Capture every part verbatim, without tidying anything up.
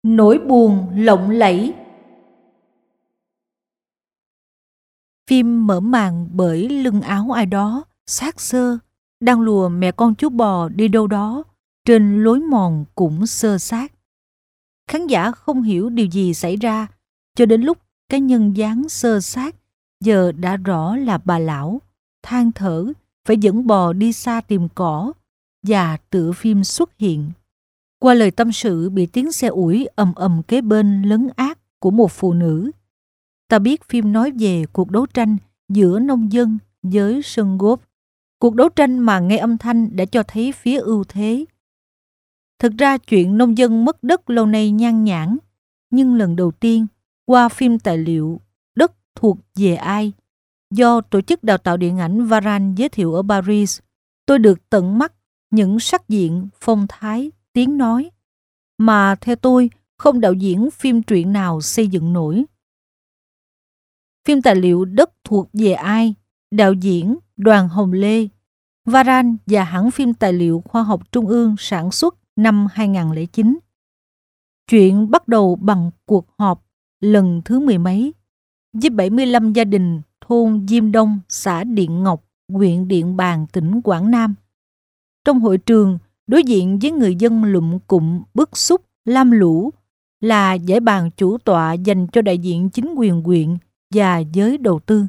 Nỗi buồn lộng lẫy. Phim mở màn bởi lưng áo ai đó xác xơ đang lùa mẹ con chú bò đi đâu đó trên lối mòn cũng xơ xác. Khán giả không hiểu điều gì xảy ra cho đến lúc cái nhân dáng xơ xác giờ đã rõ là bà lão than thở phải dẫn bò đi xa tìm cỏ, và tựa phim xuất hiện qua lời tâm sự bị tiếng xe ủi ầm ầm kế bên lấn át của một phụ nữ. Ta biết phim nói về cuộc đấu tranh giữa nông dân với sân golf, cuộc đấu tranh mà nghe âm thanh đã cho thấy phía ưu thế. Thực ra chuyện nông dân mất đất lâu nay nhan nhản, nhưng lần đầu tiên qua phim tài liệu Đất thuộc về ai do tổ chức đào tạo điện ảnh Varan giới thiệu ở Paris, tôi được tận mắt những sắc diện, phong thái, tiếng nói mà theo tôi không đạo diễn phim truyện nào xây dựng nổi. Phim tài liệu Đất thuộc về ai, đạo diễn Đoàn Hồng Lê, Varan và hãng phim tài liệu khoa học Trung ương sản xuất năm hai không không chín. Chuyện bắt đầu bằng cuộc họp lần thứ mười mấy với bảy mươi lăm gia đình thôn Diêm Đông, xã Điện Ngọc, huyện Điện Bàn, tỉnh Quảng Nam. Trong hội trường, đối diện với người dân lụm cụm bức xúc lam lũ là giải bàn chủ tọa dành cho đại diện chính quyền huyện và giới đầu tư.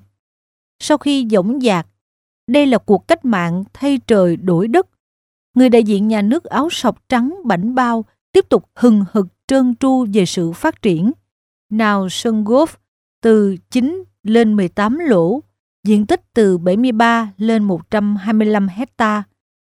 Sau khi dõng dạc, đây là cuộc cách mạng thay trời đổi đất, người đại diện nhà nước áo sọc trắng bảnh bao tiếp tục hừng hực trơn tru về sự phát triển. Nào sân golf từ chín lên mười tám lỗ, diện tích từ bảy mươi ba lên một trăm hai mươi lăm hecta.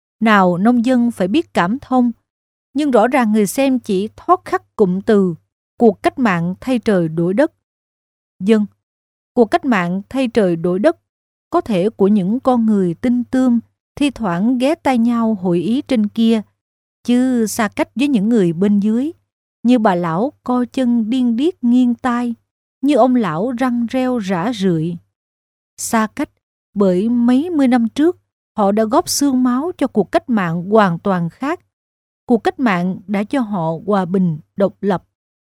Nào nông dân phải biết cảm thông, nhưng rõ ràng người xem chỉ thoát khắc cụm từ cuộc cách mạng thay trời đổi đất. Dân, cuộc cách mạng thay trời đổi đất có thể của những con người tinh tươm thi thoảng ghé tai nhau hội ý trên kia, chứ xa cách với những người bên dưới, như bà lão co chân điên điếc nghiêng tai, như ông lão răng reo rã rượi. Xa cách bởi mấy mươi năm trước họ đã góp xương máu cho cuộc cách mạng hoàn toàn khác. Cuộc cách mạng đã cho họ hòa bình, độc lập.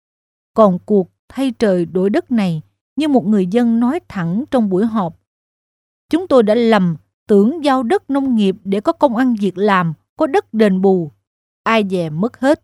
Còn cuộc thay trời đổi đất này, như một người dân nói thẳng trong buổi họp: chúng tôi đã lầm tưởng giao đất nông nghiệp để có công ăn việc làm, có đất đền bù. Ai dè mất hết.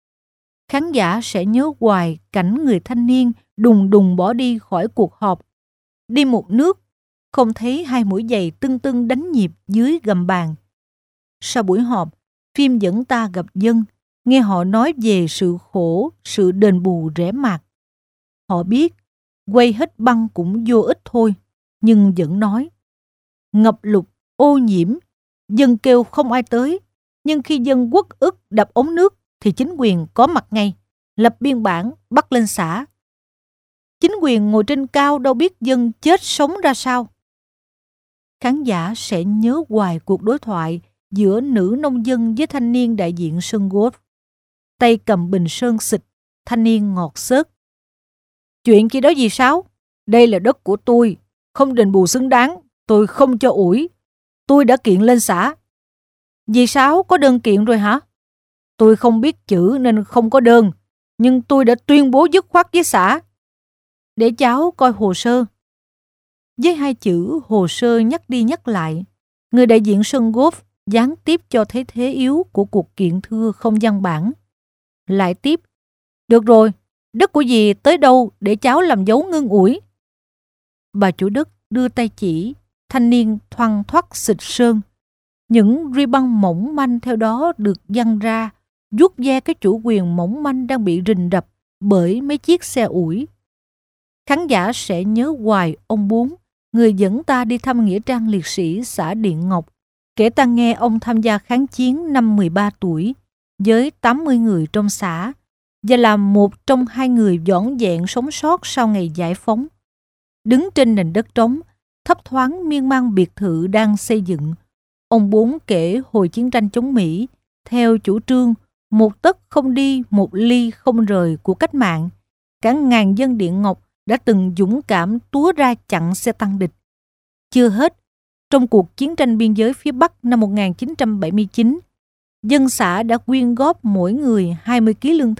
Khán giả sẽ nhớ hoài cảnh người thanh niên đùng đùng bỏ đi khỏi cuộc họp. Đi một nước, không thấy hai mũi giày tưng tưng đánh nhịp dưới gầm bàn. Sau buổi họp, phim dẫn ta gặp dân, nghe họ nói về sự khổ, sự đền bù rẻ mạt. Họ biết, quay hết băng cũng vô ích thôi, nhưng vẫn nói. Ngập lụt, ô nhiễm, dân kêu không ai tới, nhưng khi dân uất ức đập ống nước thì chính quyền có mặt ngay, lập biên bản bắt lên xã. Chính quyền ngồi trên cao đâu biết dân chết sống ra sao. Khán giả sẽ nhớ hoài cuộc đối thoại giữa nữ nông dân với thanh niên đại diện sân golf. Tay cầm bình sơn xịt, thanh niên ngọt xớt. Chuyện kia đó gì Sáu? Đây là đất của tôi, không đền bù xứng đáng, tôi không cho ủi. Tôi đã kiện lên xã. Dì Sáu có đơn kiện rồi hả? Tôi không biết chữ nên không có đơn, nhưng tôi đã tuyên bố dứt khoát với xã. Để cháu coi hồ sơ. Với hai chữ hồ sơ nhắc đi nhắc lại, người đại diện sân golf gián tiếp cho thấy thế yếu của cuộc kiện thưa không văn bản. Lại tiếp, được rồi, đất của dì tới đâu để cháu làm dấu ngưng ủi. Bà chủ đất đưa tay chỉ, thanh niên thoăn thoắt xịt sơn. Những ri băng mỏng manh theo đó được giăng ra, vuốt ve cái chủ quyền mỏng manh đang bị rình rập bởi mấy chiếc xe ủi. Khán giả sẽ nhớ hoài ông Bốn, người dẫn ta đi thăm nghĩa trang liệt sĩ xã Điện Ngọc, kể ta nghe ông tham gia kháng chiến năm mười ba tuổi với tám mươi người trong xã và là một trong hai người vỏn vẹn sống sót sau ngày giải phóng. Đứng trên nền đất trống, thấp thoáng miên man biệt thự đang xây dựng, ông Bốn kể hồi chiến tranh chống Mỹ, theo chủ trương một tấc không đi, một ly không rời của cách mạng, cả ngàn dân Điện Ngọc đã từng dũng cảm túa ra chặn xe tăng địch. Chưa hết, trong cuộc chiến tranh biên giới phía Bắc năm một nghìn chín trăm bảy mươi chín, dân xã đã quyên góp mỗi người hai mươi ki lô gam lương thực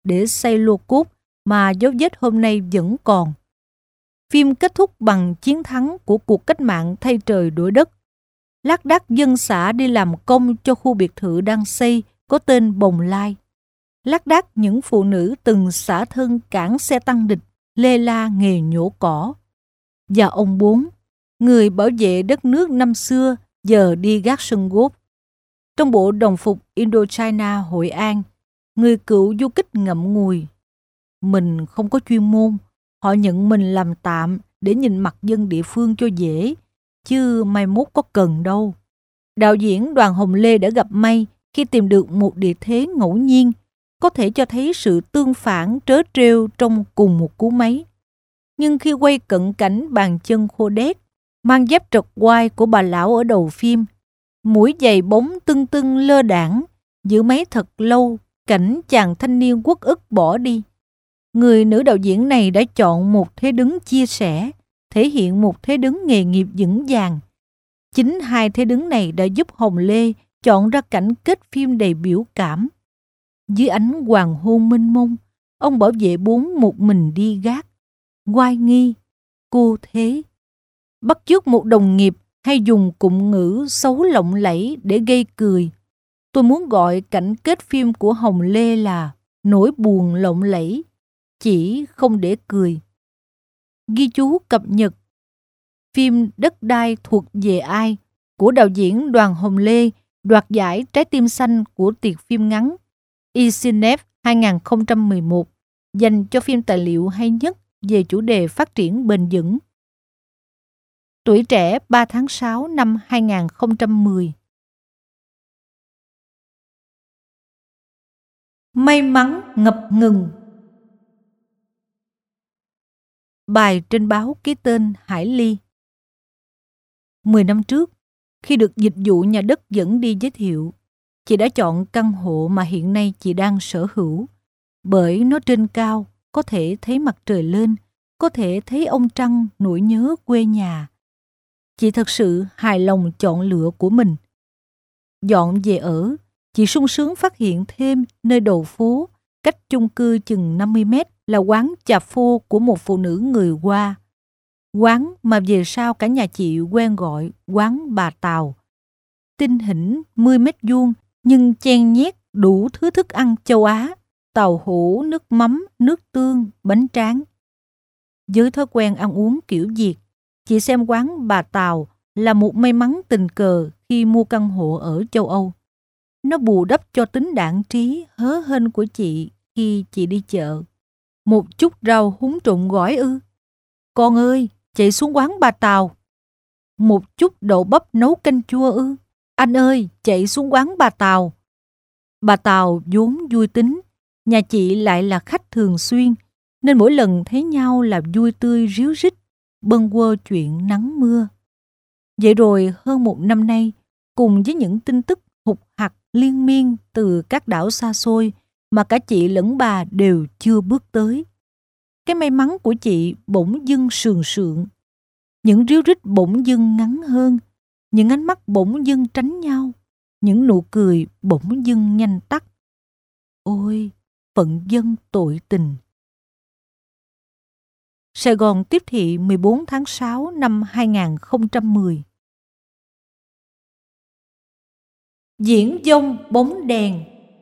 để xây lô cốt mà dấu vết hôm nay vẫn còn. Phim kết thúc bằng chiến thắng của cuộc cách mạng thay trời đổi đất. Lác đác dân xã đi làm công cho khu biệt thự đang xây có tên Bồng Lai. Lác đác những phụ nữ từng xả thân cản xe tăng địch lê la nghề nhổ cỏ. Và ông Bốn, người bảo vệ đất nước năm xưa, giờ đi gác sân golf. Trong bộ đồng phục Indochina Hội An, người cựu du kích ngậm ngùi: mình không có chuyên môn, họ nhận mình làm tạm để nhìn mặt dân địa phương cho dễ, chứ mai mốt có cần đâu. Đạo diễn Đoàn Hồng Lê đã gặp may khi tìm được một địa thế ngẫu nhiên, có thể cho thấy sự tương phản trớ trêu trong cùng một cú máy. Nhưng khi quay cận cảnh bàn chân khô đét, mang dép trật quai của bà lão ở đầu phim, mũi giày bóng tưng tưng lơ đãng, giữ máy thật lâu, cảnh chàng thanh niên uất ức bỏ đi, người nữ đạo diễn này đã chọn một thế đứng chia sẻ, thể hiện một thế đứng nghề nghiệp vững vàng. Chính hai thế đứng này đã giúp Hồng Lê chọn ra cảnh kết phim đầy biểu cảm. Dưới ánh hoàng hôn mênh mông, ông bảo vệ Bốn một mình đi gác, oai nghi, cô thế. Bắt chước một đồng nghiệp hay dùng cụm ngữ xấu lộng lẫy để gây cười. Tôi muốn gọi cảnh kết phim của Hồng Lê là nỗi buồn lộng lẫy, chỉ không để cười. Ghi chú cập nhật: phim Đất đai thuộc về ai của đạo diễn Đoàn Hồng Lê đoạt giải Trái tim xanh của tiệc phim ngắn i xê en ép hai không một một, dành cho phim tài liệu hay nhất về chủ đề phát triển bền vững. Tuổi trẻ ba tháng sáu năm hai không một không. May mắn ngập ngừng. Bài trên báo ký tên Hải Ly. Mười năm trước, khi được dịch vụ nhà đất dẫn đi giới thiệu, chị đã chọn căn hộ mà hiện nay chị đang sở hữu, bởi nó trên cao, có thể thấy mặt trời lên, có thể thấy ông trăng nỗi nhớ quê nhà. Chị thật sự hài lòng chọn lựa của mình. Dọn về ở, chị sung sướng phát hiện thêm nơi đầu phố, cách chung cư chừng năm mươi mét là quán chà phô của một phụ nữ người Hoa. Quán mà về sau cả nhà chị quen gọi quán bà Tàu. Tinh hỉnh mười mét vuông nhưng chen nhét đủ thứ thức ăn châu Á: tàu hũ, nước mắm, nước tương, bánh tráng. Với thói quen ăn uống kiểu Việt, chị xem quán bà Tàu là một may mắn tình cờ khi mua căn hộ ở châu Âu. Nó bù đắp cho tính đãng trí hớ hênh của chị khi chị đi chợ. Một chút rau húng trộn gỏi ư? Con ơi, chạy xuống quán bà Tàu. Một chút đậu bắp nấu canh chua ư? Anh ơi, chạy xuống quán bà Tàu. Bà Tàu vốn vui tính, nhà chị lại là khách thường xuyên, nên mỗi lần thấy nhau là vui tươi ríu rít, bâng quơ chuyện nắng mưa. Vậy rồi hơn một năm nay, cùng với những tin tức hụt hặc liên miên từ các đảo xa xôi mà cả chị lẫn bà đều chưa bước tới, cái may mắn của chị bỗng dưng sườn sượng. Những ríu rít bỗng dưng ngắn hơn, những ánh mắt bỗng dưng tránh nhau, những nụ cười bỗng dưng nhanh tắt. Ôi, phận dân tội tình. Sài Gòn tiếp thị mười bốn tháng sáu năm hai không một không. Diễn dông bóng đèn.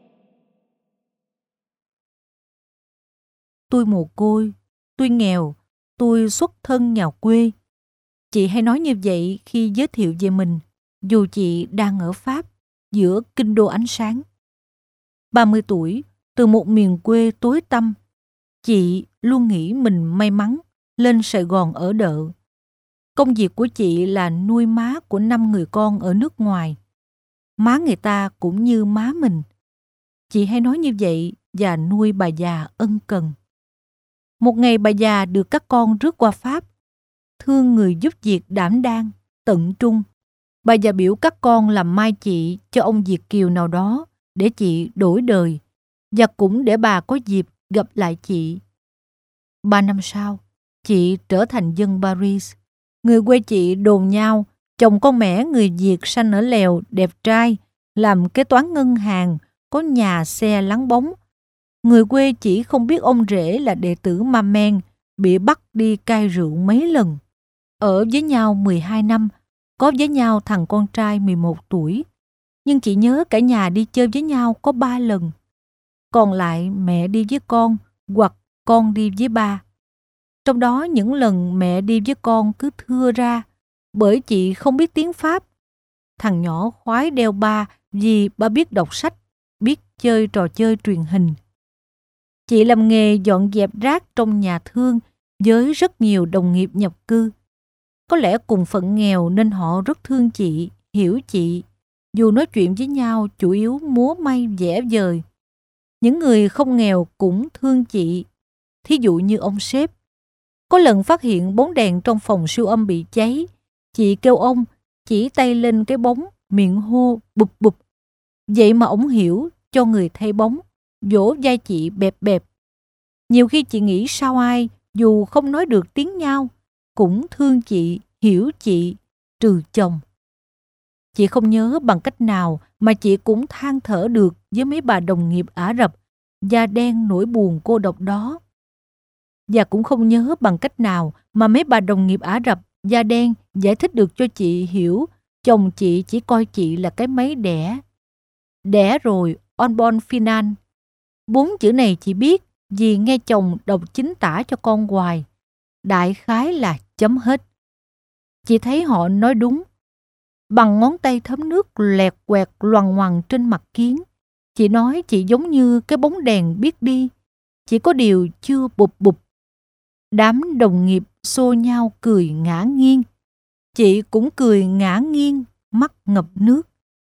Tôi mồ côi, tôi nghèo, tôi xuất thân nhà quê. Chị hay nói như vậy khi giới thiệu về mình, dù chị đang ở Pháp, giữa kinh đô ánh sáng. ba mươi tuổi, từ một miền quê tối tăm, chị luôn nghĩ mình may mắn lên Sài Gòn ở đợ. Công việc của chị là nuôi má của năm người con ở nước ngoài. Má người ta cũng như má mình. Chị hay nói như vậy và nuôi bà già ân cần. Một ngày bà già được các con rước qua Pháp. Thương người giúp việc đảm đang, tận trung, bà già biểu các con làm mai chị cho ông Việt kiều nào đó để chị đổi đời, và cũng để bà có dịp gặp lại chị. Ba năm sau, chị trở thành dân Paris. Người quê chị đồn nhau chồng con mẻ người Việt sanh ở Lèo đẹp trai, làm kế toán ngân hàng, có nhà xe láng bóng. Người quê chỉ không biết ông rể là đệ tử ma men, bị bắt đi cai rượu mấy lần. Ở với nhau mười hai năm, có với nhau thằng con trai mười một tuổi. Nhưng chị nhớ cả nhà đi chơi với nhau có ba lần. Còn lại mẹ đi với con hoặc con đi với ba. Trong đó những lần mẹ đi với con cứ thưa ra, bởi chị không biết tiếng Pháp. Thằng nhỏ khoái đeo ba vì ba biết đọc sách, biết chơi trò chơi truyền hình. Chị làm nghề dọn dẹp rác trong nhà thương với rất nhiều đồng nghiệp nhập cư. Có lẽ cùng phận nghèo nên họ rất thương chị, hiểu chị. Dù nói chuyện với nhau chủ yếu múa may vẽ vời. Những người không nghèo cũng thương chị. Thí dụ như ông sếp. Có lần phát hiện bóng đèn trong phòng siêu âm bị cháy. Chị kêu ông chỉ tay lên cái bóng, miệng hô bụp bụp. Vậy mà ông hiểu, cho người thay bóng, vỗ vai chị bẹp bẹp. Nhiều khi chị nghĩ sao ai, dù không nói được tiếng nhau, cũng thương chị, hiểu chị, trừ chồng. Chị không nhớ bằng cách nào mà chị cũng than thở được với mấy bà đồng nghiệp Ả Rập, da đen nỗi buồn cô độc đó. Và cũng không nhớ bằng cách nào mà mấy bà đồng nghiệp Ả Rập, da đen giải thích được cho chị hiểu chồng chị chỉ coi chị là cái máy đẻ. Đẻ rồi, unborn final. Bốn chữ này chị biết vì nghe chồng đọc chính tả cho con hoài. Đại khái là chấm hết. Chị thấy họ nói đúng. Bằng ngón tay thấm nước lẹt quẹt loằng ngoằng trên mặt kiến. Chị nói chị giống như cái bóng đèn biết đi. Chỉ có điều chưa bụp bụp. Đám đồng nghiệp xô nhau cười ngã nghiêng. Chị cũng cười ngã nghiêng, mắt ngập nước.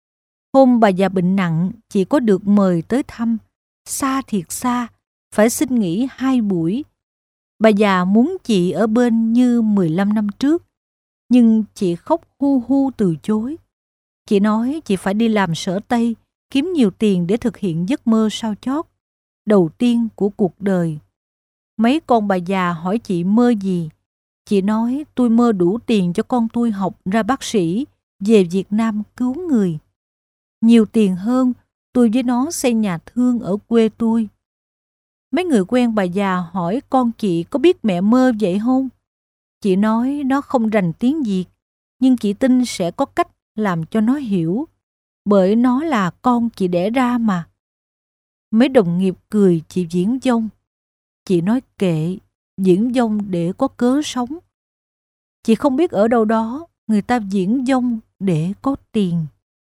Hôm bà già bệnh nặng, chị có được mời tới thăm. Xa thiệt xa, phải xin nghỉ hai buổi. Bà già muốn chị ở bên như mười lăm năm trước. Nhưng chị khóc hu hu từ chối. Chị nói chị phải đi làm sở Tây, kiếm nhiều tiền để thực hiện giấc mơ sao chót, đầu tiên của cuộc đời. Mấy con bà già hỏi chị mơ gì. Chị nói tôi mơ đủ tiền cho con tôi học ra bác sĩ, về Việt Nam cứu người. Nhiều tiền hơn, tôi với nó xây nhà thương ở quê tôi. Mấy người quen bà già hỏi con chị có biết mẹ mơ vậy không? Chị nói nó không rành tiếng Việt, nhưng chị tin sẽ có cách làm cho nó hiểu, bởi nó là con chị đẻ ra mà. Mấy đồng nghiệp cười chị diễn dông. Chị nói kệ, diễn dông để có cớ sống. Chị không biết ở đâu đó người ta diễn dông để có tiền.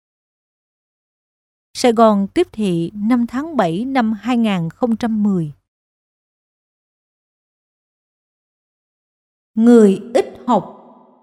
Sài Gòn tiếp thị năm tháng bảy năm hai nghìn không trăm mười. Người ít học.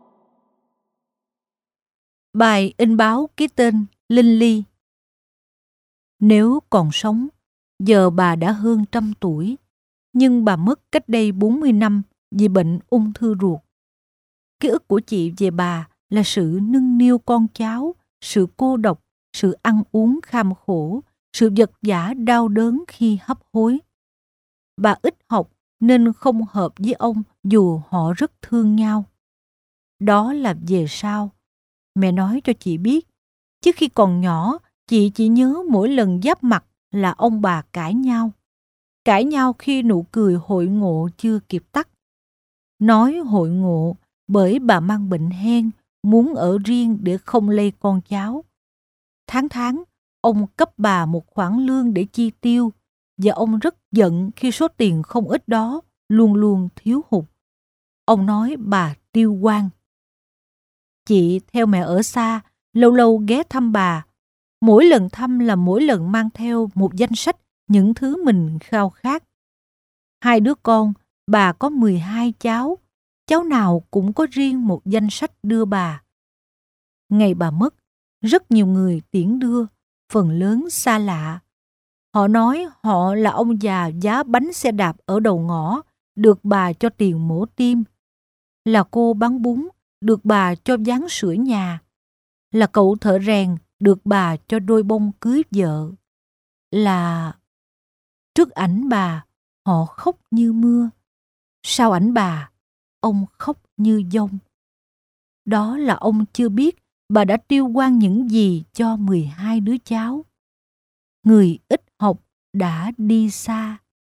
Bài in báo ký tên Linh Ly. Nếu còn sống, giờ bà đã hơn trăm tuổi, nhưng bà mất cách đây bốn mươi năm vì bệnh ung thư ruột. Ký ức của chị về bà là sự nâng niu con cháu, sự cô độc, sự ăn uống kham khổ, sự vật vã đau đớn khi hấp hối. Bà ít học nên không hợp với ông dù họ rất thương nhau. Đó là về sau. Mẹ nói cho chị biết, chứ khi còn nhỏ, chị chỉ nhớ mỗi lần giáp mặt là ông bà cãi nhau. Cãi nhau khi nụ cười hội ngộ chưa kịp tắt. Nói hội ngộ bởi bà mang bệnh hen, muốn ở riêng để không lây con cháu. Tháng tháng, ông cấp bà một khoản lương để chi tiêu, và ông rất giận khi số tiền không ít đó luôn luôn thiếu hụt. Ông nói bà tiêu hoang. Chị theo mẹ ở xa, lâu lâu ghé thăm bà. Mỗi lần thăm là mỗi lần mang theo một danh sách những thứ mình khao khát. Hai đứa con, bà có mười hai cháu, cháu nào cũng có riêng một danh sách đưa bà. Ngày bà mất, rất nhiều người tiễn đưa, phần lớn xa lạ. Họ nói họ là ông già giá bánh xe đạp ở đầu ngõ, được bà cho tiền mổ tim. Là cô bán bún, được bà cho ván sửa nhà. Là cậu thợ rèn, được bà cho đôi bông cưới vợ. Là... Trước ảnh bà, họ khóc như mưa. Sau ảnh bà, ông khóc như dông. Đó là ông chưa biết bà đã tiêu hoang những gì cho mười hai đứa cháu. Người ít học đã đi xa.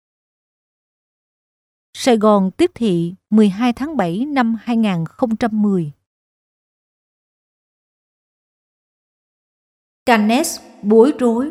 Sài Gòn tiếp thị mười hai tháng bảy năm hai nghìn không trăm mười. Cannes bối rối.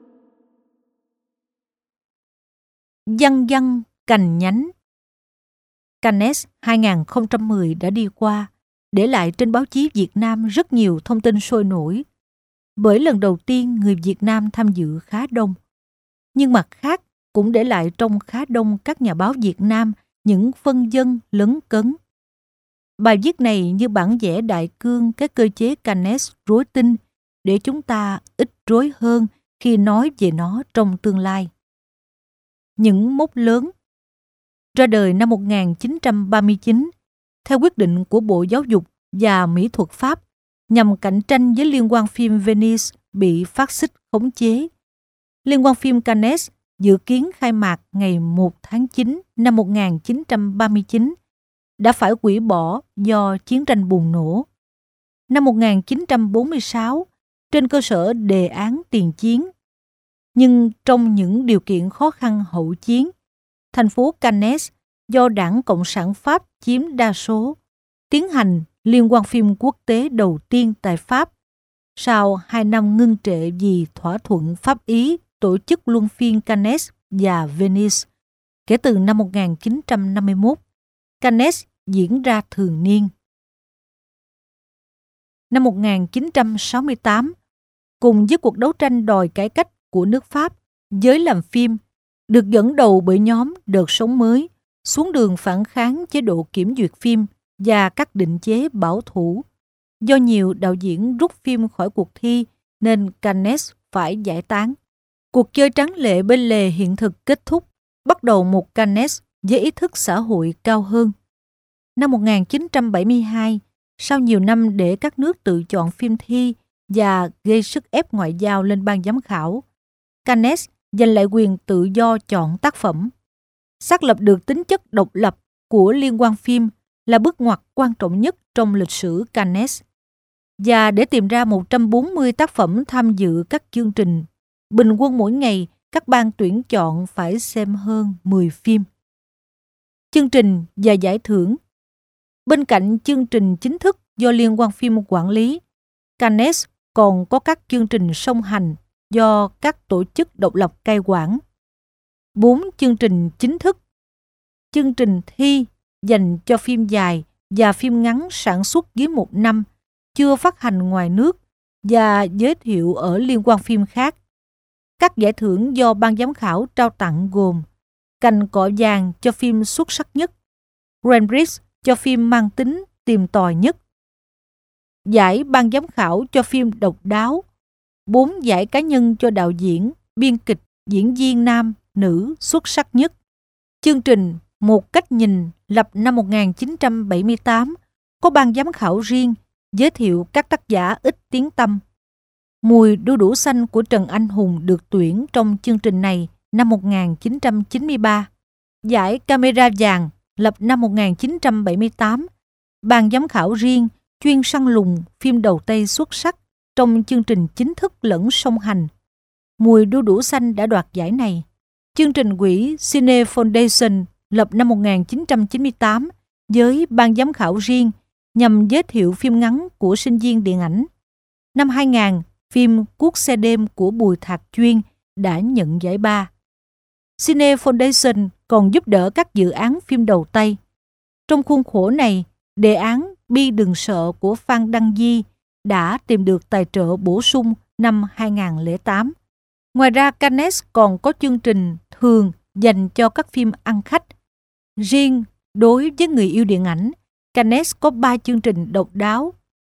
Văng văng cành nhánh. Cannes hai nghìn không trăm mười đã đi qua, để lại trên báo chí Việt Nam rất nhiều thông tin sôi nổi. Bởi lần đầu tiên người Việt Nam tham dự khá đông. Nhưng mặt khác cũng để lại trong khá đông các nhà báo Việt Nam những phân vân lấn cấn. Bài viết này như bản vẽ đại cương các cơ chế Cannes rối tinh để chúng ta ít rối hơn khi nói về nó trong tương lai. Những mốc lớn. Ra đời năm một nghìn chín trăm ba mươi chín, theo quyết định của Bộ Giáo dục và Mỹ thuật Pháp, nhằm cạnh tranh với liên hoan phim Venice bị phát xít khống chế. Liên hoan phim Cannes dự kiến khai mạc ngày một tháng chín năm một nghìn chín trăm ba mươi chín, đã phải hủy bỏ do chiến tranh bùng nổ. Năm một nghìn chín trăm bốn mươi sáu, trên cơ sở đề án tiền chiến. Nhưng trong những điều kiện khó khăn hậu chiến, thành phố Cannes do Đảng Cộng sản Pháp chiếm đa số, tiến hành liên hoan phim quốc tế đầu tiên tại Pháp, sau hai năm ngưng trệ vì thỏa thuận Pháp-Ý tổ chức luân phiên Cannes và Venice. Kể từ năm một nghìn chín trăm năm mươi mốt, Cannes diễn ra thường niên. Năm một nghìn chín trăm sáu mươi tám, cùng với cuộc đấu tranh đòi cải cách của nước Pháp, giới làm phim được dẫn đầu bởi nhóm Đợt Sống Mới xuống đường phản kháng chế độ kiểm duyệt phim và các định chế bảo thủ. Do nhiều đạo diễn rút phim khỏi cuộc thi nên Cannes phải giải tán. Cuộc chơi tráng lệ bên lề hiện thực kết thúc, bắt đầu một Cannes với ý thức xã hội cao hơn. Năm một nghìn chín trăm bảy mươi hai, sau nhiều năm để các nước tự chọn phim thi và gây sức ép ngoại giao lên ban giám khảo, Cannes giành lại quyền tự do chọn tác phẩm. Xác lập được tính chất độc lập của liên hoan phim là bước ngoặt quan trọng nhất trong lịch sử Cannes. Và để tìm ra một trăm bốn mươi tác phẩm tham dự các chương trình, bình quân mỗi ngày các ban tuyển chọn phải xem hơn mười phim. Chương trình và giải thưởng. Bên cạnh chương trình chính thức do Liên hoan phim quản lý, Cannes còn có các chương trình song hành do các tổ chức độc lập cai quản. Bốn chương trình chính thức. Chương trình thi dành cho phim dài và phim ngắn sản xuất dưới một năm, chưa phát hành ngoài nước và giới thiệu ở liên hoan phim khác. Các giải thưởng do ban giám khảo trao tặng gồm Cành Cọ Vàng cho phim xuất sắc nhất, Grand Prix cho phim mang tính tìm tòi nhất, giải ban giám khảo cho phim độc đáo, bốn giải cá nhân cho đạo diễn, biên kịch, diễn viên nam, nữ xuất sắc nhất. Chương trình Một Cách Nhìn lập năm một nghìn chín trăm bảy mươi tám có ban giám khảo riêng, giới thiệu các tác giả ít tiếng tăm. Mùi đu đủ xanh của Trần Anh Hùng được tuyển trong chương trình này năm một nghìn chín trăm chín mươi ba. Giải Camera Vàng lập năm một nghìn chín trăm bảy mươi tám, ban giám khảo riêng chuyên săn lùng phim đầu tay xuất sắc trong chương trình chính thức lẫn song hành. Mùi đu đủ xanh đã đoạt giải này. Chương trình quỹ Cine Foundation lập năm một nghìn chín trăm chín mươi tám với ban giám khảo riêng nhằm giới thiệu phim ngắn của sinh viên điện ảnh. Năm hai nghìn, phim Cuốc xe đêm của Bùi Thạc Chuyên đã nhận giải ba. Cine Foundation còn giúp đỡ các dự án phim đầu tay. Trong khuôn khổ này, đề án Bi Đừng Sợ của Phan Đăng Di đã tìm được tài trợ bổ sung năm hai nghìn không trăm lẻ tám. Ngoài ra, Cannes còn có chương trình thường dành cho các phim ăn khách. Riêng đối với người yêu điện ảnh, Cannes có ba chương trình độc đáo.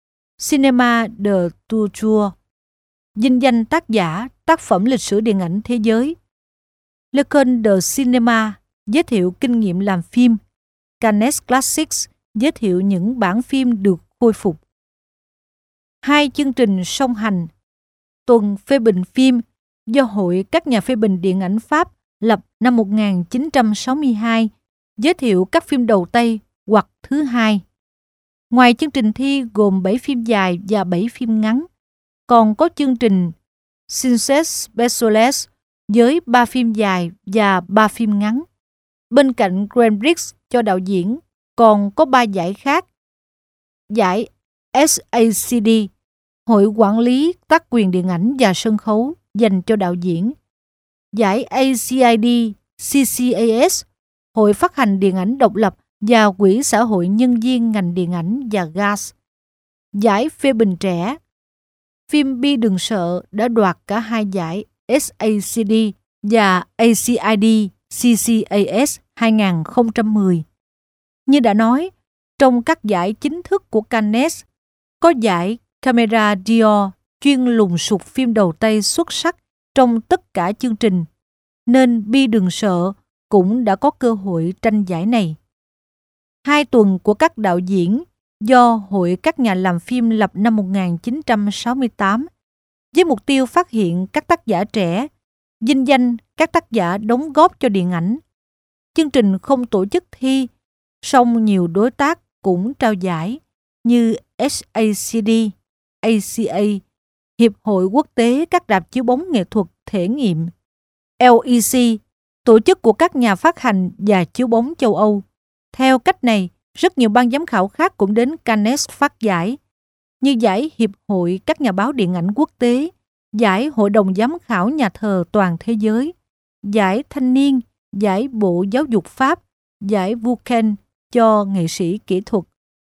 Cinema de Toujours, vinh danh tác giả, tác phẩm lịch sử điện ảnh thế giới. L'école de Cinéma, giới thiệu kinh nghiệm làm phim. Cannes Classics, giới thiệu những bản phim được khôi phục. Hai chương trình song hành. Tuần phê bình phim do Hội các nhà phê bình điện ảnh Pháp lập năm một nghìn chín trăm sáu mươi hai, giới thiệu các phim đầu tay hoặc thứ hai. Ngoài chương trình thi gồm bảy phim dài và bảy phim ngắn, còn có chương trình Cinq Spéciales với ba phim dài và ba phim ngắn. Bên cạnh Grand Prix cho đạo diễn, còn có ba giải khác. Giải S A C D, Hội Quản lý tác quyền điện ảnh và sân khấu dành cho đạo diễn. Giải A C I D C C A S, Hội phát hành điện ảnh độc lập và Quỹ xã hội nhân viên ngành điện ảnh và G A S. Giải phê bình trẻ. Phim Bi Đừng Sợ đã đoạt cả hai giải S A C D và A C I D C C A S hai không một không. Như đã nói, trong các giải chính thức của Cannes, có giải Camera d'Or chuyên lùng sục phim đầu tay xuất sắc trong tất cả chương trình, nên Bi Đừng Sợ cũng đã có cơ hội tranh giải này. Hai tuần của các đạo diễn do Hội các nhà làm phim lập năm một nghìn chín trăm sáu mươi tám với mục tiêu phát hiện các tác giả trẻ, vinh danh các tác giả đóng góp cho điện ảnh. Chương trình không tổ chức thi, song nhiều đối tác cũng trao giải như S A C D, A C A, Hiệp hội Quốc tế các rạp chiếu bóng nghệ thuật thể nghiệm, L E C, tổ chức của các nhà phát hành và chiếu bóng châu Âu. Theo cách này, rất nhiều ban giám khảo khác cũng đến Cannes phát giải, như giải Hiệp hội các nhà báo điện ảnh quốc tế, giải Hội đồng giám khảo nhà thờ toàn thế giới, giải Thanh niên, giải Bộ Giáo dục Pháp, giải Vulcan cho nghệ sĩ kỹ thuật.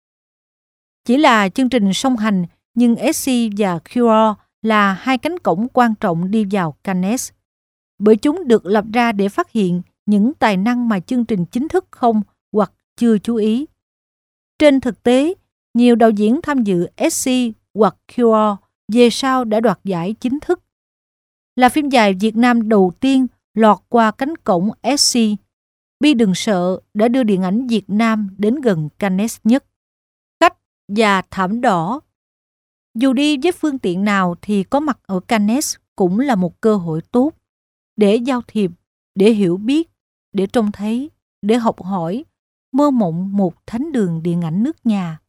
Chỉ là chương trình song hành, nhưng Essie và Cure là hai cánh cổng quan trọng đi vào Cannes, bởi chúng được lập ra để phát hiện những tài năng mà chương trình chính thức không hoặc chưa chú ý. Trên thực tế, nhiều đạo diễn tham dự Essie hoặc Cure về sau đã đoạt giải chính thức. Là phim dài Việt Nam đầu tiên lọt qua cánh cổng Essie, Bi Đừng Sợ đã đưa điện ảnh Việt Nam đến gần Cannes nhất. Khách và thảm đỏ. Dù đi với phương tiện nào thì có mặt ở Cannes cũng là một cơ hội tốt để giao thiệp, để hiểu biết, để trông thấy, để học hỏi, mơ mộng một thánh đường điện ảnh nước nhà.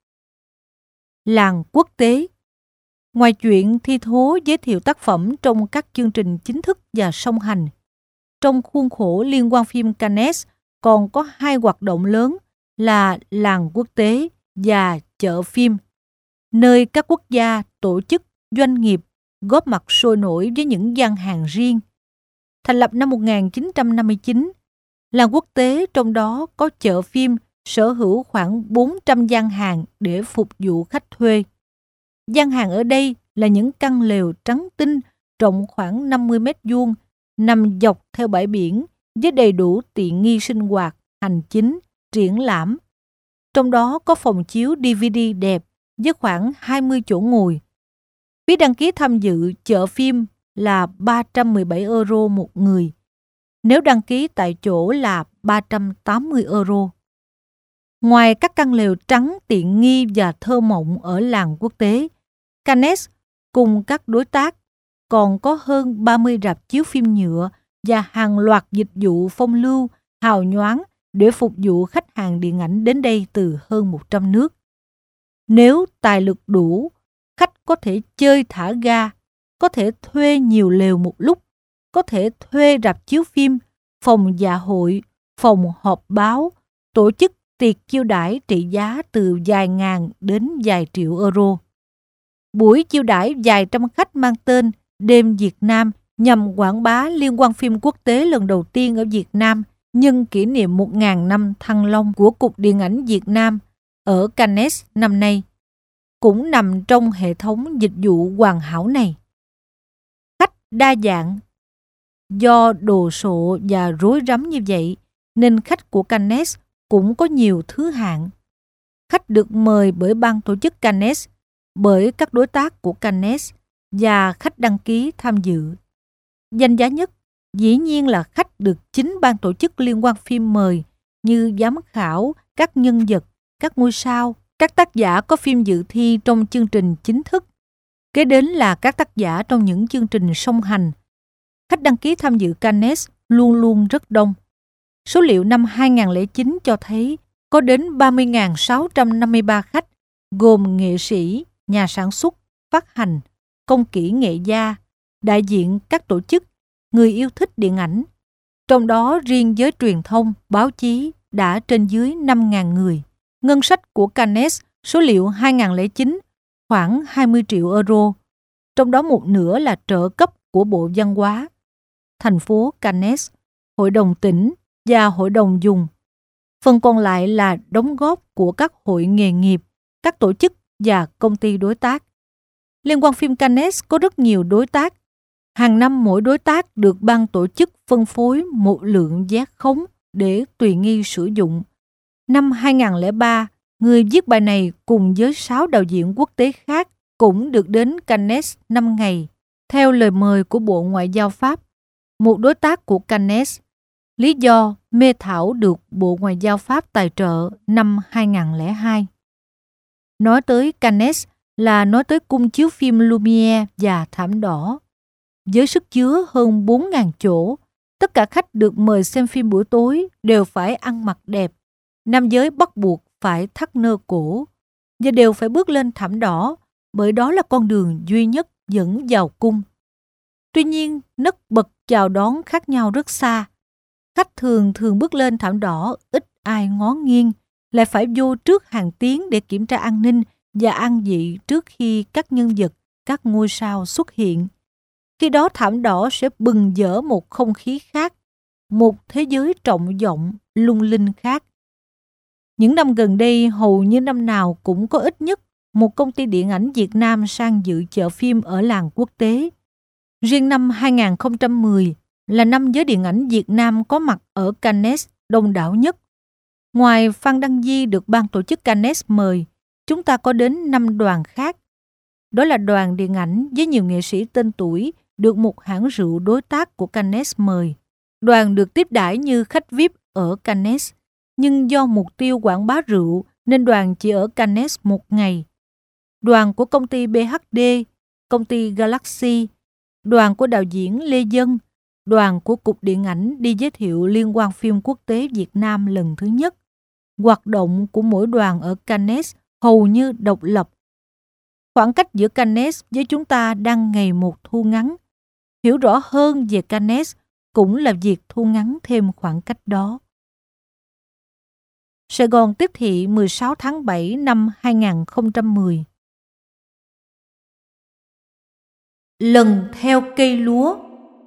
Làng quốc tế. Ngoài chuyện thi thố giới thiệu tác phẩm trong các chương trình chính thức và song hành, trong khuôn khổ Liên hoan phim Cannes còn có hai hoạt động lớn là Làng quốc tế và Chợ phim, nơi các quốc gia, tổ chức, doanh nghiệp góp mặt sôi nổi với những gian hàng riêng. Thành lập năm một nghìn chín trăm năm mươi chín, Làng quốc tế trong đó có Chợ phim sở hữu khoảng bốn trăm gian hàng để phục vụ khách thuê. Gian hàng ở đây là những căn lều trắng tinh rộng khoảng năm mươi mét vuông, nằm dọc theo bãi biển với đầy đủ tiện nghi sinh hoạt, hành chính, triển lãm. Trong đó có phòng chiếu đê vê đê đẹp với khoảng hai mươi chỗ ngồi. Phí đăng ký tham dự Chợ phim là ba trăm mười bảy euro một người. Nếu đăng ký tại chỗ là ba trăm tám mươi euro. Ngoài các căn lều trắng tiện nghi và thơ mộng ở làng quốc tế, Cannes cùng các đối tác còn có hơn ba mươi rạp chiếu phim nhựa và hàng loạt dịch vụ phong lưu, hào nhoáng để phục vụ khách hàng điện ảnh đến đây từ hơn một trăm nước. Nếu tài lực đủ, khách có thể chơi thả ga, có thể thuê nhiều lều một lúc, có thể thuê rạp chiếu phim, phòng dạ hội, phòng họp báo, tổ chức tiệc chiêu đãi trị giá từ vài ngàn đến vài triệu euro. Buổi chiêu đãi vài trăm khách mang tên Đêm Việt Nam nhằm quảng bá Liên hoan phim quốc tế lần đầu tiên ở Việt Nam nhân kỷ niệm một nghìn năm Thăng Long của Cục Điện ảnh Việt Nam ở Cannes năm nay, cũng nằm trong hệ thống dịch vụ hoàn hảo này. Khách đa dạng. Do đồ sộ và rối rắm như vậy, nên khách của Cannes cũng có nhiều thứ hạng. Khách được mời bởi ban tổ chức Cannes, bởi các đối tác của Cannes và khách đăng ký tham dự. Danh giá nhất dĩ nhiên là khách được chính ban tổ chức Liên hoan phim mời như giám khảo, các nhân vật, các ngôi sao, các tác giả có phim dự thi trong chương trình chính thức. Kế đến là các tác giả trong những chương trình song hành. Khách đăng ký tham dự Cannes luôn luôn rất đông. Số liệu năm hai nghìn không trăm lẻ chín cho thấy có đến ba mươi nghìn sáu trăm năm mươi ba khách, gồm nghệ sĩ, nhà sản xuất, phát hành, công kỹ nghệ gia, đại diện các tổ chức người yêu thích điện ảnh. Trong đó riêng giới truyền thông, báo chí đã trên dưới năm nghìn người. Ngân sách của Cannes số liệu hai không không chín khoảng hai mươi triệu euro, trong đó một nửa là trợ cấp của Bộ Văn hóa, thành phố Cannes, Hội đồng tỉnh và Hội đồng vùng. Phần còn lại là đóng góp của các hội nghề nghiệp, các tổ chức và công ty đối tác. Liên hoan phim Cannes có rất nhiều đối tác. Hàng năm mỗi đối tác được ban tổ chức phân phối một lượng vé khống để tùy nghi sử dụng. Năm hai không không ba, người viết bài này cùng với sáu đạo diễn quốc tế khác cũng được đến Cannes năm ngày, theo lời mời của Bộ Ngoại giao Pháp, một đối tác của Cannes. Lý do Mê Thảo được Bộ Ngoại giao Pháp tài trợ năm hai không không hai. Nói tới Cannes là nói tới cung chiếu phim Lumière và Thảm Đỏ. Với sức chứa hơn bốn nghìn chỗ, tất cả khách được mời xem phim buổi tối đều phải ăn mặc đẹp. Nam giới bắt buộc phải thắt nơ cổ và đều phải bước lên thảm đỏ, bởi đó là con đường duy nhất dẫn vào cung. Tuy nhiên, nấc bậc chào đón khác nhau rất xa. Khách thường thường bước lên thảm đỏ, ít ai ngó nghiêng, lại phải vô trước hàng tiếng để kiểm tra an ninh và an vị trước khi các nhân vật, các ngôi sao xuất hiện. Khi đó thảm đỏ sẽ bừng dở một không khí khác, một thế giới trọng vọng, lung linh khác. Những năm gần đây, hầu như năm nào cũng có ít nhất một công ty điện ảnh Việt Nam sang dự chợ phim ở làng quốc tế. Riêng năm hai không một không là năm giới điện ảnh Việt Nam có mặt ở Cannes đông đảo nhất. Ngoài Phan Đăng Di được ban tổ chức Cannes mời, chúng ta có đến năm đoàn khác. Đó là đoàn điện ảnh với nhiều nghệ sĩ tên tuổi được một hãng rượu đối tác của Cannes mời. Đoàn được tiếp đãi như khách vi ai pi ở Cannes, nhưng do mục tiêu quảng bá rượu nên đoàn chỉ ở Cannes một ngày. Đoàn của công ty bê hát đê, công ty Galaxy, đoàn của đạo diễn Lê Dân, đoàn của Cục Điện ảnh đi giới thiệu Liên hoan phim quốc tế Việt Nam lần thứ nhất. Hoạt động của mỗi đoàn ở Cannes hầu như độc lập. Khoảng cách giữa Cannes với chúng ta đang ngày một thu ngắn. Hiểu rõ hơn về Cannes cũng là việc thu ngắn thêm khoảng cách đó. Sài Gòn tiếp thị mười sáu tháng bảy năm hai không một không. Lần theo cây lúa.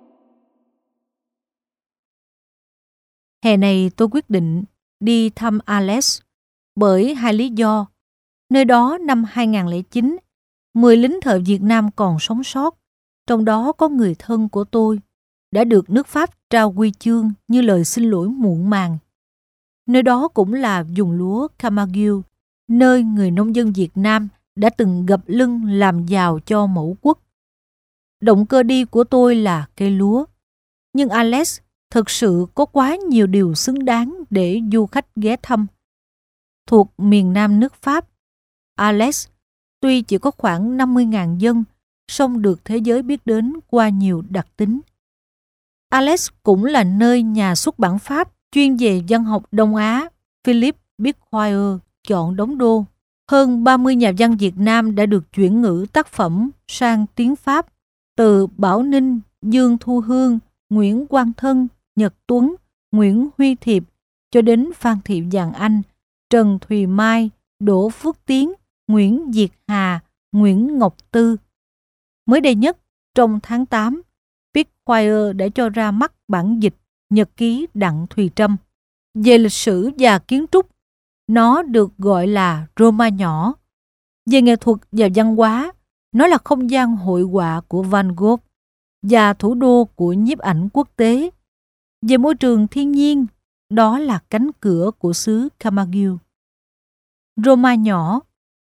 Hè này tôi quyết định đi thăm Ales bởi hai lý do. Nơi đó năm hai không không chín, mười lính thợ Việt Nam còn sống sót, trong đó có người thân của tôi, đã được nước Pháp trao huy chương như lời xin lỗi muộn màng. Nơi đó cũng là vùng lúa Camargue, nơi người nông dân Việt Nam đã từng gập lưng làm giàu cho mẫu quốc. Động cơ đi của tôi là cây lúa, nhưng Ales thực sự có quá nhiều điều xứng đáng để du khách ghé thăm. Thuộc miền nam nước Pháp, Ales tuy chỉ có khoảng năm mươi nghìn dân, song được thế giới biết đến qua nhiều đặc tính. Ales cũng là nơi nhà xuất bản Pháp chuyên về văn học Đông Á Philippe Bicquoyer chọn đóng đô. Hơn ba mươi nhà văn Việt Nam đã được chuyển ngữ tác phẩm sang tiếng Pháp, từ Bảo Ninh, Dương Thu Hương, Nguyễn Quang Thân, Nhật Tuấn, Nguyễn Huy Thiệp cho đến Phan Thị Vàng Anh, Trần Thùy Mai, Đỗ Phước Tiến, Nguyễn Diệt Hà, Nguyễn Ngọc Tư. Mới đây nhất, trong tháng tám, Bicquoyer đã cho ra mắt bản dịch Nhật ký Đặng Thùy Trâm. Về lịch sử và kiến trúc, nó được gọi là Roma nhỏ. Về nghệ thuật và văn hóa, nó là không gian hội họa của Van Gogh và thủ đô của nhiếp ảnh quốc tế. Về môi trường thiên nhiên, đó là cánh cửa của xứ Camargue. Roma nhỏ.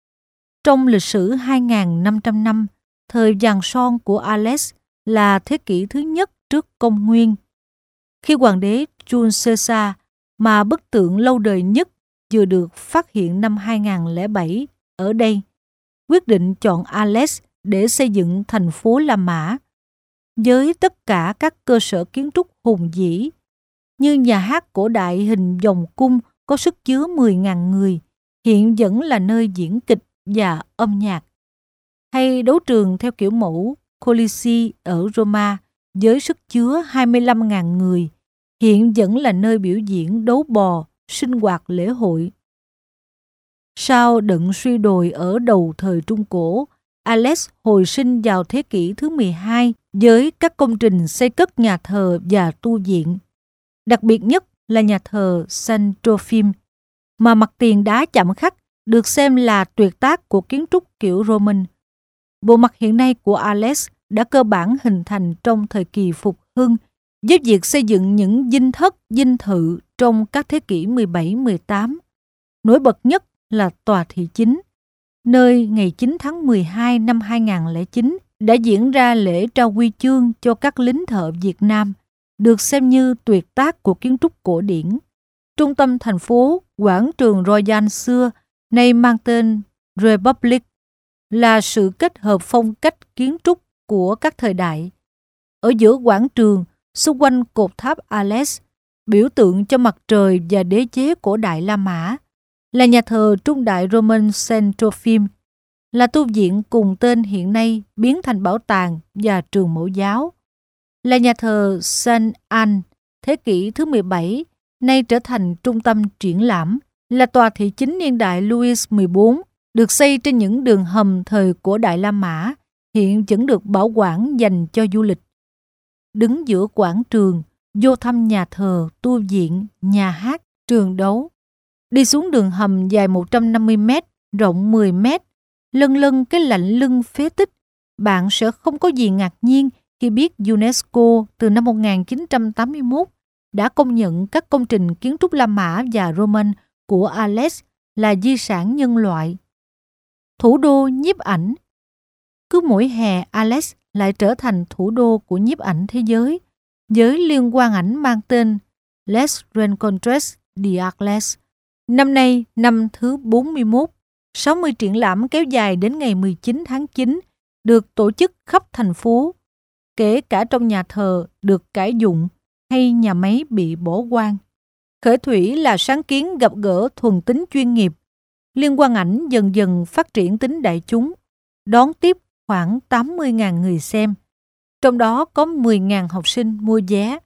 Trong lịch sử hai nghìn năm trăm năm, thời vàng son của Ales là thế kỷ thứ nhất trước công nguyên. Khi hoàng đế Jules Caesar, mà bức tượng lâu đời nhất vừa được phát hiện năm hai nghìn không trăm lẻ bảy ở đây, quyết định chọn Ales để xây dựng thành phố La Mã, với tất cả các cơ sở kiến trúc hùng vĩ, như nhà hát cổ đại hình vòng cung có sức chứa mười nghìn người, hiện vẫn là nơi diễn kịch và âm nhạc, hay đấu trường theo kiểu mẫu Colisee ở Roma với sức chứa hai mươi lăm nghìn người, hiện vẫn là nơi biểu diễn đấu bò, sinh hoạt lễ hội. Sau đợt suy đồi ở đầu thời Trung Cổ, Arles hồi sinh vào thế kỷ thứ mười hai với các công trình xây cất nhà thờ và tu viện. Đặc biệt nhất là nhà thờ Saint Trophime, mà mặt tiền đá chạm khắc được xem là tuyệt tác của kiến trúc kiểu Roman. Bộ mặt hiện nay của Arles đã cơ bản hình thành trong thời kỳ phục hưng, với việc xây dựng những dinh thất, dinh thự trong các thế kỷ mười bảy mười tám. Nổi bật nhất là tòa thị chính, nơi ngày chín tháng mười hai năm hai nghìn không trăm lẻ chín đã diễn ra lễ trao huy chương cho các lính thợ Việt Nam, được xem như tuyệt tác của kiến trúc cổ điển. Trung tâm thành phố, quảng trường Royal xưa, nay mang tên Republic, là sự kết hợp phong cách kiến trúc của các thời đại. Ở giữa quảng trường, xung quanh cột tháp Arles, biểu tượng cho mặt trời và đế chế cổ đại La Mã, là nhà thờ trung đại Roman Saint Trophime, là tu viện cùng tên hiện nay biến thành bảo tàng và trường mẫu giáo, là nhà thờ Saint Anne thế kỷ thứ mười bảy, nay trở thành trung tâm triển lãm, là tòa thị chính niên đại Louis mười bốn, được xây trên những đường hầm thời cổ đại La Mã, hiện vẫn được bảo quản dành cho du lịch. Đứng giữa quảng trường, vô thăm nhà thờ, tu viện, nhà hát, trường đấu. Đi xuống đường hầm dài một trăm năm mươi mét, rộng mười mét, lân lân cái lạnh lưng phế tích, bạn sẽ không có gì ngạc nhiên khi biết UNESCO từ năm một nghìn chín trăm tám mươi mốt đã công nhận các công trình kiến trúc La Mã và Roman của Arles là di sản nhân loại. Thủ đô nhiếp ảnh. Cứ mỗi hè, Arles lại trở thành thủ đô của nhiếp ảnh thế giới, với liên hoan ảnh mang tên Les Rencontres d'Arles. Năm nay, năm thứ bốn mươi mốt, sáu mươi triển lãm kéo dài đến ngày mười chín tháng chín được tổ chức khắp thành phố, kể cả trong nhà thờ được cải dụng hay nhà máy bị bỏ hoang. Khởi thủy là sáng kiến gặp gỡ thuần tính chuyên nghiệp. Liên hoan ảnh dần dần phát triển tính đại chúng, đón tiếp khoảng tám mươi nghìn người xem, trong đó có mười nghìn học sinh mua vé.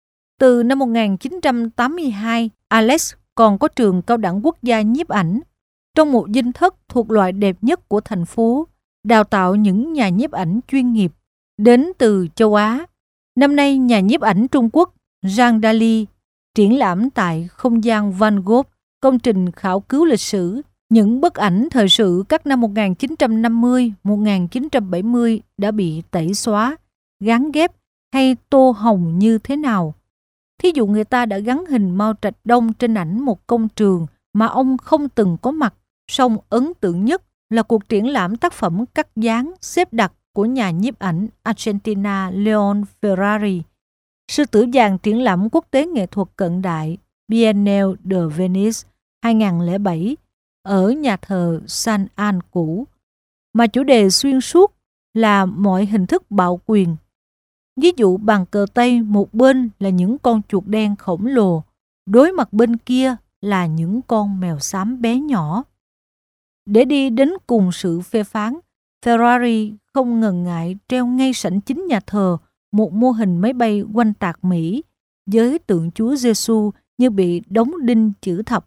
Từ năm một nghìn chín trăm tám mươi hai, Arles còn có trường cao đẳng quốc gia nhiếp ảnh, trong một dinh thất thuộc loại đẹp nhất của thành phố, đào tạo những nhà nhiếp ảnh chuyên nghiệp đến từ châu Á. Năm nay, nhà nhiếp ảnh Trung Quốc Jean Daly triển lãm tại không gian Van Gogh công trình khảo cứu lịch sử, những bức ảnh thời sự các năm một nghìn chín trăm năm mươi đến một nghìn chín trăm bảy mươi đã bị tẩy xóa, gắn ghép hay tô hồng như thế nào. Thí dụ người ta đã gắn hình Mao Trạch Đông trên ảnh một công trường mà ông không từng có mặt, song ấn tượng nhất là cuộc triển lãm tác phẩm cắt dán xếp đặt của nhà nhiếp ảnh Argentina Leon Ferrari. Sư tử vàng triển lãm quốc tế nghệ thuật cận đại Biennale de Venice hai nghìn không trăm lẻ bảy ở nhà thờ San An cũ, mà chủ đề xuyên suốt là mọi hình thức bạo quyền. Ví dụ bàn cờ Tây một bên là những con chuột đen khổng lồ, đối mặt bên kia là những con mèo xám bé nhỏ. Để đi đến cùng sự phê phán, Ferrari không ngần ngại treo ngay sảnh chính nhà thờ một mô hình máy bay oanh tạc Mỹ với tượng Chúa Giêsu như bị đóng đinh chữ thập.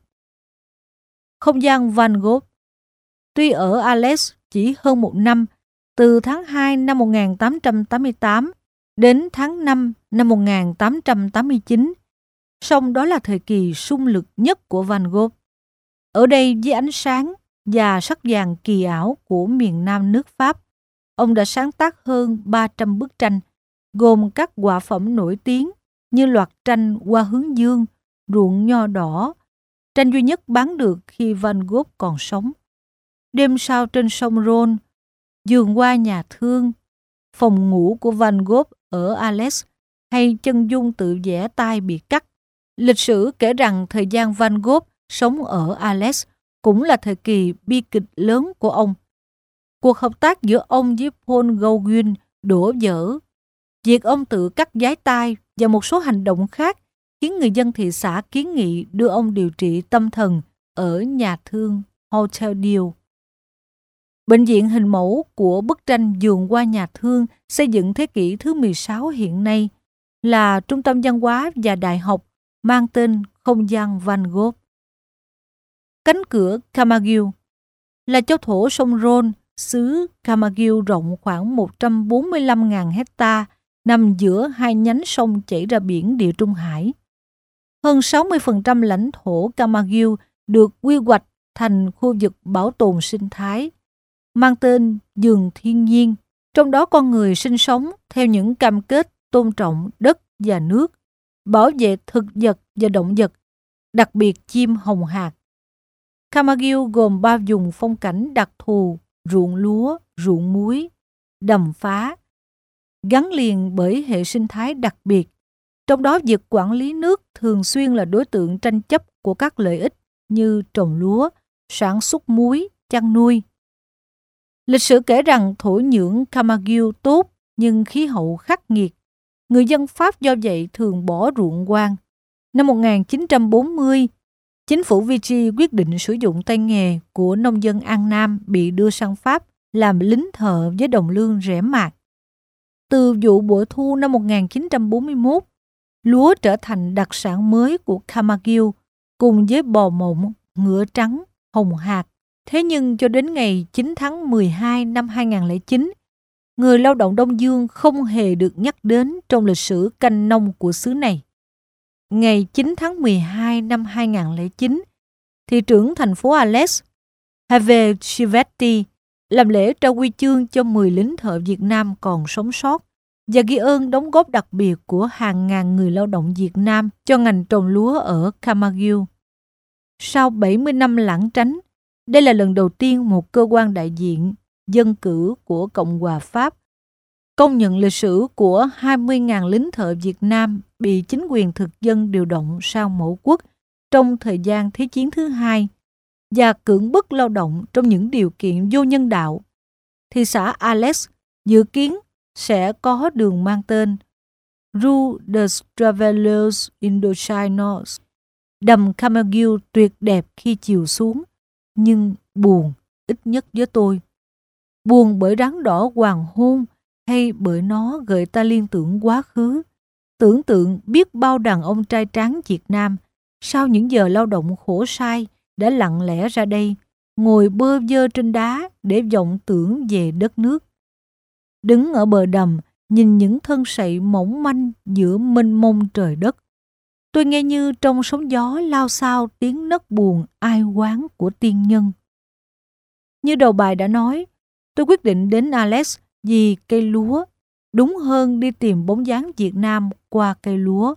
Không gian Van Gogh. Tuy ở Arles chỉ hơn một năm, từ tháng hai năm một nghìn tám trăm tám mươi tám đến tháng năm năm một nghìn tám trăm tám mươi chín, song đó là thời kỳ sung lực nhất của Van Gogh. Ở đây, với ánh sáng và sắc vàng kỳ ảo của miền Nam nước Pháp, ông đã sáng tác hơn ba trăm bức tranh, gồm các họa phẩm nổi tiếng như loạt tranh Qua hướng dương, Ruộng nho đỏ, tranh duy nhất bán được khi Van Gogh còn sống, Đêm sao trên sông Rhône, Vườn hoa nhà thương, Phòng ngủ của Van Gogh ở Arles, hay Chân dung tự vẽ tay bị cắt. Lịch sử kể rằng thời gian Van Gogh sống ở Arles cũng là thời kỳ bi kịch lớn của ông. Cuộc hợp tác giữa ông với Paul Gauguin đổ vỡ. Việc ông tự cắt giái tai và một số hành động khác khiến người dân thị xã kiến nghị đưa ông điều trị tâm thần ở nhà thương Hotel Dieu. Bệnh viện hình mẫu của bức tranh vườn hoa nhà thương xây dựng thế kỷ thứ mười sáu hiện nay là trung tâm văn hóa và đại học mang tên Không gian Van Gogh. Cánh cửa Camagüey là châu thổ sông Rhône, xứ Camagüey rộng khoảng một trăm bốn mươi lăm nghìn hecta, nằm giữa hai nhánh sông chảy ra biển Địa Trung Hải. Hơn sáu mươi phần trăm lãnh thổ Camagüey được quy hoạch thành khu vực bảo tồn sinh thái, mang tên vườn thiên nhiên, trong đó con người sinh sống theo những cam kết tôn trọng đất và nước, bảo vệ thực vật và động vật, đặc biệt chim hồng hạc. Camagüey gồm ba vùng phong cảnh đặc thù: ruộng lúa, ruộng muối, đầm phá, gắn liền bởi hệ sinh thái đặc biệt. Trong đó việc quản lý nước thường xuyên là đối tượng tranh chấp của các lợi ích như trồng lúa, sản xuất muối, chăn nuôi. Lịch sử kể rằng thổ nhưỡng Camagüey tốt nhưng khí hậu khắc nghiệt. Người dân Pháp do vậy thường bỏ ruộng hoang. Năm một nghìn chín trăm bốn mươi, chính phủ Vichy quyết định sử dụng tay nghề của nông dân An Nam bị đưa sang Pháp làm lính thợ với đồng lương rẻ mạt. Từ vụ bội thu năm một nghìn chín trăm bốn mươi mốt, lúa trở thành đặc sản mới của Camagüey cùng với bò mộng, ngựa trắng, hồng hạc. Thế nhưng cho đến ngày chín tháng mười hai năm hai nghìn không trăm lẻ chín, người lao động Đông Dương không hề được nhắc đến trong lịch sử canh nông của xứ này. Ngày chín tháng mười hai năm hai nghìn không trăm lẻ chín, thị trưởng thành phố Ales, Hervé Chivetti, làm lễ trao huy chương cho mười lính thợ Việt Nam còn sống sót và ghi ơn đóng góp đặc biệt của hàng ngàn người lao động Việt Nam cho ngành trồng lúa ở Camagüey. Sau bảy mươi năm lảng tránh, đây là lần đầu tiên một cơ quan đại diện dân cử của Cộng hòa Pháp công nhận lịch sử của hai mươi nghìn lính thợ Việt Nam bị chính quyền thực dân điều động sang mẫu quốc trong thời gian Thế chiến thứ hai và cưỡng bức lao động trong những điều kiện vô nhân đạo. Thị xã Ales dự kiến sẽ có đường mang tên Rue des Travailleurs Indochinois. Đầm Camagüey tuyệt đẹp khi chiều xuống, nhưng buồn, ít nhất với tôi. Buồn bởi rắn đỏ hoàng hôn hay bởi nó gợi ta liên tưởng quá khứ, tưởng tượng biết bao đàn ông trai tráng Việt Nam sau những giờ lao động khổ sai đã lặng lẽ ra đây, ngồi bơ vơ trên đá để vọng tưởng về đất nước. Đứng ở bờ đầm, nhìn những thân sậy mỏng manh giữa mênh mông trời đất, tôi nghe như trong sóng gió lao xao tiếng nấc buồn ai oán của tiên nhân. Như đầu bài đã nói, tôi quyết định đến Ales vì cây lúa, đúng hơn đi tìm bóng dáng Việt Nam qua cây lúa.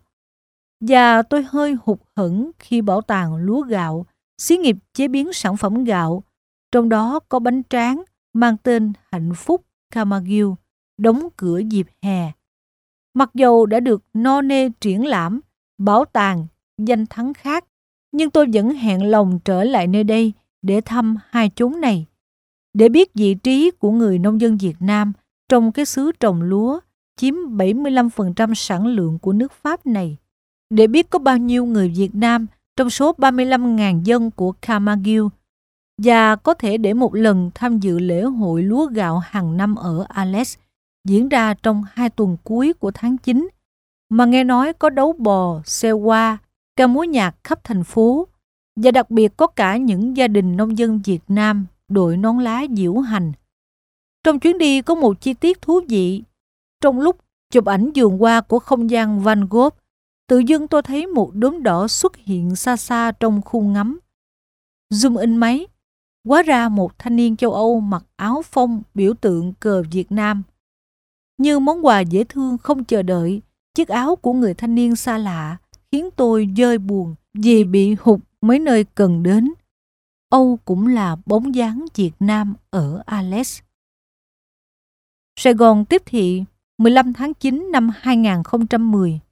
Và tôi hơi hụt hẫng khi bảo tàng lúa gạo, xí nghiệp chế biến sản phẩm gạo, trong đó có bánh tráng mang tên Hạnh Phúc Camagüey, đóng cửa dịp hè. Mặc dầu đã được no nê triển lãm, bảo tàng, danh thắng khác, nhưng tôi vẫn hẹn lòng trở lại nơi đây để thăm hai chốn này, để biết vị trí của người nông dân Việt Nam trong cái xứ trồng lúa chiếm bảy mươi lăm phần trăm sản lượng của nước Pháp này, để biết có bao nhiêu người Việt Nam trong số ba mươi lăm nghìn dân của Camagüey, và có thể để một lần tham dự lễ hội lúa gạo hàng năm ở Ales diễn ra trong hai tuần cuối của tháng chín, mà nghe nói có đấu bò, xe hoa, ca múa nhạc khắp thành phố, và đặc biệt có cả những gia đình nông dân Việt Nam đội nón lá diễu hành. Trong chuyến đi có một chi tiết thú vị. Trong lúc chụp ảnh vườn hoa của không gian Van Gogh, tự dưng tôi thấy một đốm đỏ xuất hiện xa xa trong khu ngắm. Zoom in máy, hóa ra một thanh niên châu Âu mặc áo phông biểu tượng cờ Việt Nam. Như món quà dễ thương không chờ đợi, chiếc áo của người thanh niên xa lạ khiến tôi vơi buồn vì bị hụt mấy nơi cần đến. Âu cũng là bóng dáng Việt Nam ở Ales. Sài Gòn tiếp thị mười lăm tháng chín năm hai nghìn không trăm mười.